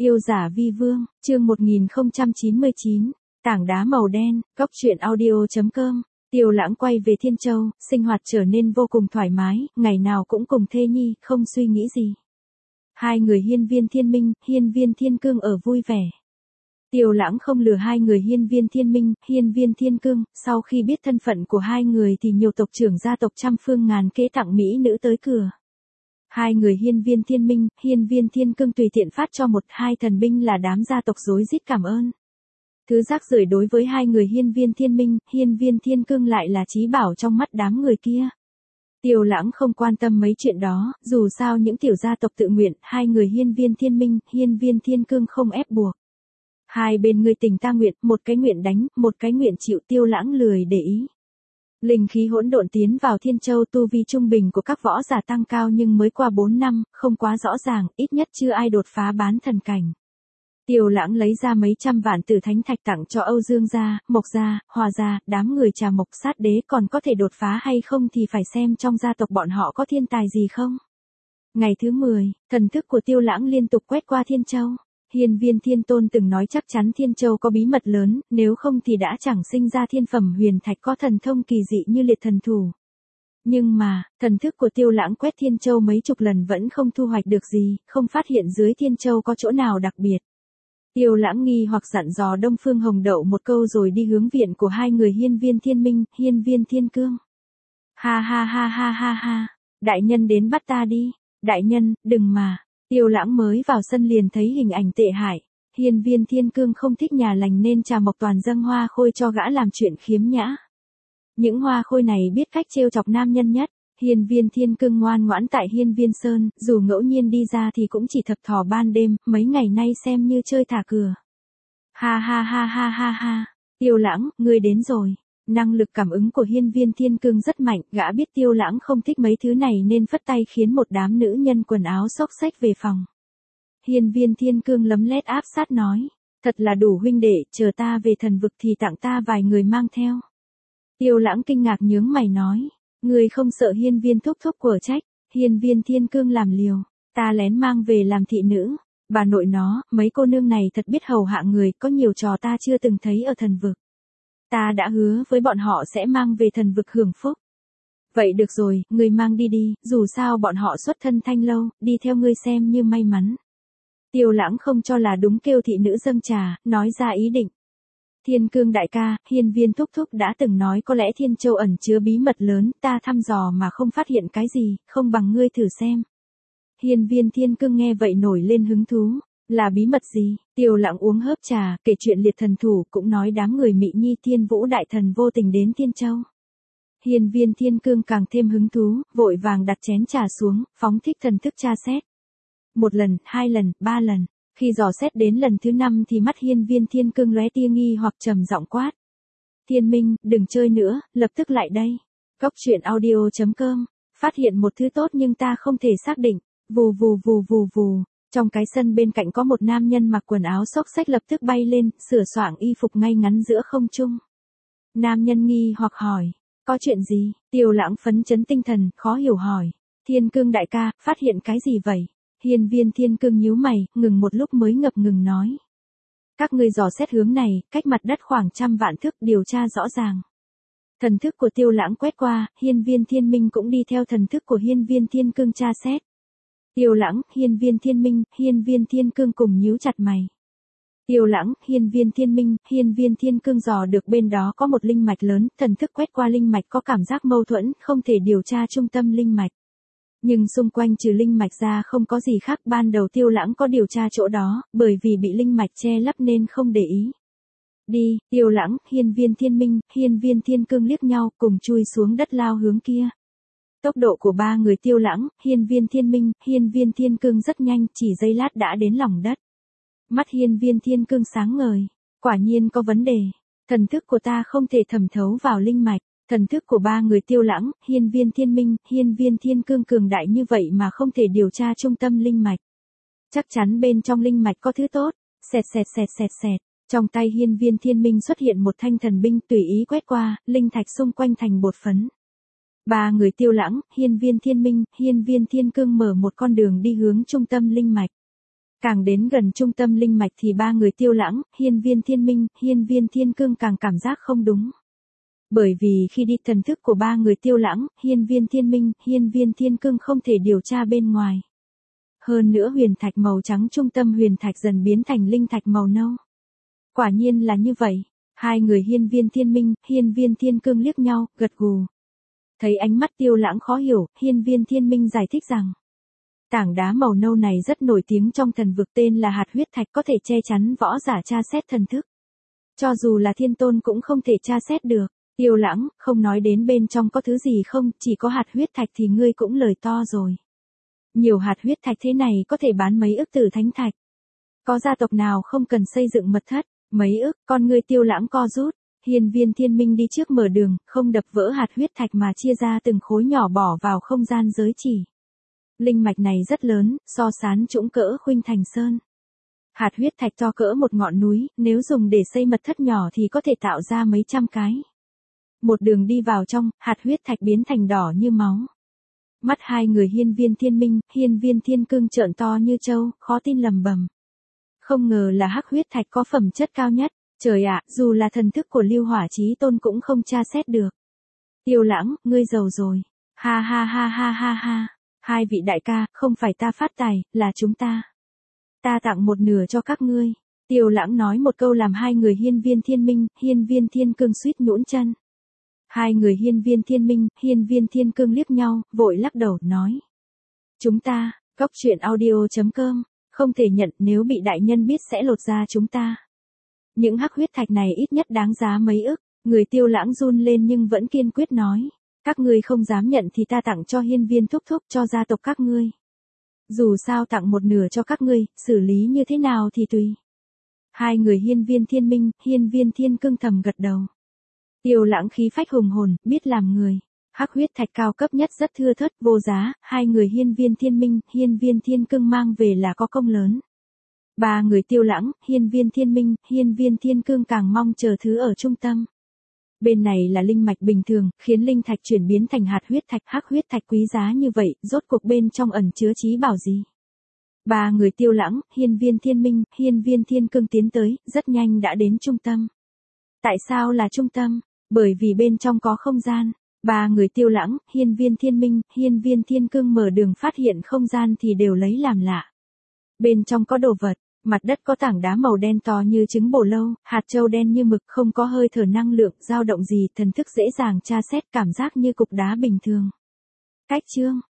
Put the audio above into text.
Yêu giả vi vương, chương 1099, tảng đá màu đen, góc truyện audio.com. Tiêu Lãng quay về Thiên Châu, sinh hoạt trở nên vô cùng thoải mái, ngày nào cũng cùng thê nhi, không suy nghĩ gì. Hai người hiên viên thiên minh, hiên viên thiên cương ở vui vẻ. Tiêu Lãng không lừa hai người hiên viên thiên minh, hiên viên thiên cương, sau khi biết thân phận của hai người thì nhiều tộc trưởng gia tộc trăm phương ngàn kế tặng mỹ nữ tới cửa. Hai người hiên viên thiên minh, hiên viên thiên cương tùy tiện phát cho một hai thần binh là đám gia tộc rối rít cảm ơn. Thứ rác rưởi đối với hai người hiên viên thiên minh, hiên viên thiên cương lại là chí bảo trong mắt đám người kia. Tiêu Lãng không quan tâm mấy chuyện đó, dù sao những tiểu gia tộc tự nguyện, hai người hiên viên thiên minh, hiên viên thiên cương không ép buộc. Hai bên người tình ta nguyện, một cái nguyện đánh, một cái nguyện chịu. Tiêu Lãng lười để ý. Linh khí hỗn độn tiến vào Thiên Châu, tu vi trung bình của các võ giả tăng cao nhưng mới qua 4 năm, không quá rõ ràng, ít nhất chưa ai đột phá bán thần cảnh. Tiêu Lãng lấy ra mấy trăm vạn tử thánh thạch tặng cho Âu Dương gia, Mộc gia, Hòa gia, đám người Trà Mộc Sát Đế, còn có thể đột phá hay không thì phải xem trong gia tộc bọn họ có thiên tài gì không. Ngày thứ 10, thần thức của Tiêu Lãng liên tục quét qua Thiên Châu. Hiên viên Thiên Tôn từng nói chắc chắn Thiên Châu có bí mật lớn, nếu không thì đã chẳng sinh ra thiên phẩm huyền thạch có thần thông kỳ dị như liệt thần thủ. Nhưng mà, thần thức của Tiêu Lãng quét Thiên Châu mấy chục lần vẫn không thu hoạch được gì, không phát hiện dưới Thiên Châu có chỗ nào đặc biệt. Tiêu Lãng nghi hoặc dặn dò Đông Phương Hồng Đậu một câu rồi đi hướng viện của hai người hiên viên thiên minh, hiên viên thiên cương. Ha ha ha ha ha ha, đại nhân đến bắt ta đi, đại nhân, đừng mà. Tiêu Lãng mới vào sân liền thấy hình ảnh tệ hại, hiên viên thiên cương không thích nhà lành nên Trà Mộc toàn dâng hoa khôi cho gã làm chuyện khiếm nhã. Những hoa khôi này biết cách trêu chọc nam nhân nhất, hiên viên thiên cương ngoan ngoãn tại hiên viên sơn, dù ngẫu nhiên đi ra thì cũng chỉ thập thò ban đêm, mấy ngày nay xem như chơi thả cửa. Ha ha ha ha ha ha, Tiêu Lãng, ngươi đến rồi. Năng lực cảm ứng của hiên viên thiên cương rất mạnh, gã biết Tiêu Lãng không thích mấy thứ này nên phất tay khiến một đám nữ nhân quần áo xốc xếch về phòng. Hiên viên thiên cương lấm lét áp sát nói, thật là đủ huynh đệ, chờ ta về thần vực thì tặng ta vài người mang theo. Tiêu Lãng kinh ngạc nhướng mày nói, ngươi không sợ hiên viên thúc thúc của trách. Hiên viên thiên cương làm liều, ta lén mang về làm thị nữ, bà nội nó, mấy cô nương này thật biết hầu hạ người, có nhiều trò ta chưa từng thấy ở thần vực. Ta đã hứa với bọn họ sẽ mang về thần vực hưởng phúc. Vậy được rồi, ngươi mang đi đi, dù sao bọn họ xuất thân Thanh Lâu, đi theo ngươi xem như may mắn. Tiêu Lãng không cho là đúng kêu thị nữ dâng trà, nói ra ý định. Thiên cương đại ca, hiên viên thúc thúc đã từng nói có lẽ Thiên Châu ẩn chứa bí mật lớn, ta thăm dò mà không phát hiện cái gì, không bằng ngươi thử xem. Hiên viên thiên cương nghe vậy nổi lên hứng thú. Là bí mật gì? Tiêu Lãng uống hớp trà, kể chuyện liệt thần thủ, cũng nói đám người Mị Nhi Thiên Vũ đại thần vô tình đến Thiên Châu. Hiên viên thiên cương càng thêm hứng thú, vội vàng đặt chén trà xuống, phóng thích thần thức tra xét. Một lần, hai lần, ba lần, khi dò xét đến lần thứ 5 thì mắt hiên viên thiên cương lóe tia nghi hoặc trầm giọng quát. Thiên Minh, đừng chơi nữa, lập tức lại đây. Góc truyện audio.com, phát hiện một thứ tốt nhưng ta không thể xác định, vù vù vù vù vù. Trong cái sân bên cạnh có một nam nhân mặc quần áo xốc xếch lập tức bay lên, sửa soạng y phục ngay ngắn giữa không trung. Nam nhân nghi hoặc hỏi, có chuyện gì? Tiêu Lãng phấn chấn tinh thần, khó hiểu hỏi. Thiên cương đại ca, phát hiện cái gì vậy? Hiên viên thiên cương nhíu mày, ngừng một lúc mới ngập ngừng nói. Các ngươi dò xét hướng này, cách mặt đất khoảng 100 vạn thước, điều tra rõ ràng. Thần thức của Tiêu Lãng quét qua, hiên viên thiên minh cũng đi theo thần thức của hiên viên thiên cương tra xét. Tiêu Lãng, hiên viên thiên minh, hiên viên thiên cương cùng nhíu chặt mày. Tiêu Lãng, hiên viên thiên minh, hiên viên thiên cương dò được bên đó có một linh mạch lớn, thần thức quét qua linh mạch có cảm giác mâu thuẫn, không thể điều tra trung tâm linh mạch. Nhưng xung quanh trừ linh mạch ra không có gì khác, ban đầu Tiêu Lãng có điều tra chỗ đó, bởi vì bị linh mạch che lấp nên không để ý. Đi, Tiêu Lãng, hiên viên thiên minh, hiên viên thiên cương liếc nhau cùng chui xuống đất lao hướng kia. Tốc độ của ba người Tiêu Lãng, hiên viên thiên minh, hiên viên thiên cương rất nhanh, chỉ giây lát đã đến lòng đất. Mắt hiên viên thiên cương sáng ngời, quả nhiên có vấn đề. Thần thức của ta không thể thẩm thấu vào linh mạch. Thần thức của ba người Tiêu Lãng, hiên viên thiên minh, hiên viên thiên cương cường đại như vậy mà không thể điều tra trung tâm linh mạch. Chắc chắn bên trong linh mạch có thứ tốt. Xẹt xẹt xẹt xẹt xẹt. Trong tay hiên viên thiên minh xuất hiện một thanh thần binh, tùy ý quét qua, linh thạch xung quanh thành bột phấn. Ba người Tiêu Lãng, hiên viên thiên minh, hiên viên thiên cương mở một con đường đi hướng trung tâm linh mạch. Càng đến gần trung tâm linh mạch thì ba người Tiêu Lãng, Hiên Viên Thiên Minh, Hiên Viên Thiên Cương càng cảm giác không đúng. Bởi vì khi đi thần thức của ba người Tiêu Lãng, Hiên Viên Thiên Minh, Hiên Viên Thiên Cương không thể điều tra bên ngoài. Hơn nữa huyền thạch màu trắng trung tâm huyền thạch dần biến thành linh thạch màu nâu. Quả nhiên là như vậy. Hai người Hiên Viên Thiên Minh, Hiên Viên Thiên Cương liếc nhau, gật gù. Thấy ánh mắt Tiêu Lãng khó hiểu, Hiên Viên Thiên Minh giải thích rằng tảng đá màu nâu này rất nổi tiếng trong thần vực, tên là hạt huyết thạch, có thể che chắn võ giả tra xét thần thức. Cho dù là thiên tôn cũng không thể tra xét được. Tiêu Lãng, không nói đến bên trong có thứ gì không, chỉ có hạt huyết thạch thì ngươi cũng lời to rồi. Nhiều hạt huyết thạch thế này có thể bán mấy ức tử thánh thạch. Có gia tộc nào không cần xây dựng mật thất, mấy ức, con ngươi Tiêu Lãng co rút. Hiên Viên Thiên Minh đi trước mở đường, không đập vỡ hạt huyết thạch mà chia ra từng khối nhỏ bỏ vào không gian giới chỉ. Linh mạch này rất lớn, so sánh trũng cỡ Khuynh Thành Sơn. Hạt huyết thạch to cỡ một ngọn núi, nếu dùng để xây mật thất nhỏ thì có thể tạo ra mấy trăm cái. Một đường đi vào trong, hạt huyết thạch biến thành đỏ như máu. Mắt hai người Hiên Viên Thiên Minh, Hiên Viên Thiên Cương trợn to như trâu, khó tin lầm bầm. Không ngờ là hắc huyết thạch có phẩm chất cao nhất. Trời ạ, dù là thần thức của Lưu Hỏa Chí Tôn cũng không tra xét được. Tiêu Lãng, ngươi giàu rồi. Ha ha ha ha ha ha. Hai vị đại ca, không phải ta phát tài, là chúng ta. Ta tặng một nửa cho các ngươi. Tiêu Lãng nói một câu làm hai người Hiên Viên Thiên Minh, Hiên Viên Thiên Cương suýt nhũn chân. Hai người Hiên Viên Thiên Minh, Hiên Viên Thiên Cương liếc nhau, vội lắc đầu, nói. Chúng ta, Cóc Truyện Audio.com, không thể nhận, nếu bị đại nhân biết sẽ lột da chúng ta. Những hắc huyết thạch này ít nhất đáng giá mấy ức. Người Tiêu Lãng run lên nhưng vẫn kiên quyết nói. Các ngươi không dám nhận thì ta tặng cho Hiên Viên thúc thúc, cho gia tộc các ngươi. Dù sao tặng một nửa cho các ngươi, xử lý như thế nào thì tùy. Hai người Hiên Viên Thiên Minh, Hiên Viên Thiên Cương thầm gật đầu. Tiêu Lãng khí phách hùng hồn, biết làm người. Hắc huyết thạch cao cấp nhất rất thưa thớt, vô giá, hai người Hiên Viên Thiên Minh, Hiên Viên Thiên Cương mang về là có công lớn. Ba người Tiêu Lãng, Hiên Viên Thiên Minh, Hiên Viên Thiên Cương càng mong chờ thứ ở trung tâm. Bên này là linh mạch bình thường, khiến linh thạch chuyển biến thành hạt huyết thạch, hắc huyết thạch quý giá như vậy, rốt cuộc bên trong ẩn chứa trí bảo gì? Ba người Tiêu Lãng, Hiên Viên Thiên Minh, Hiên Viên Thiên Cương tiến tới, rất nhanh đã đến trung tâm. Tại sao là trung tâm? Bởi vì bên trong có không gian. Ba người Tiêu Lãng, Hiên Viên Thiên Minh, Hiên Viên Thiên Cương mở đường phát hiện không gian thì đều lấy làm lạ. Bên trong có đồ vật, mặt đất có tảng đá màu đen to như trứng bồ lâu, hạt châu đen như mực, không có hơi thở năng lượng, dao động gì, thần thức dễ dàng tra xét, cảm giác như cục đá bình thường. Cách chương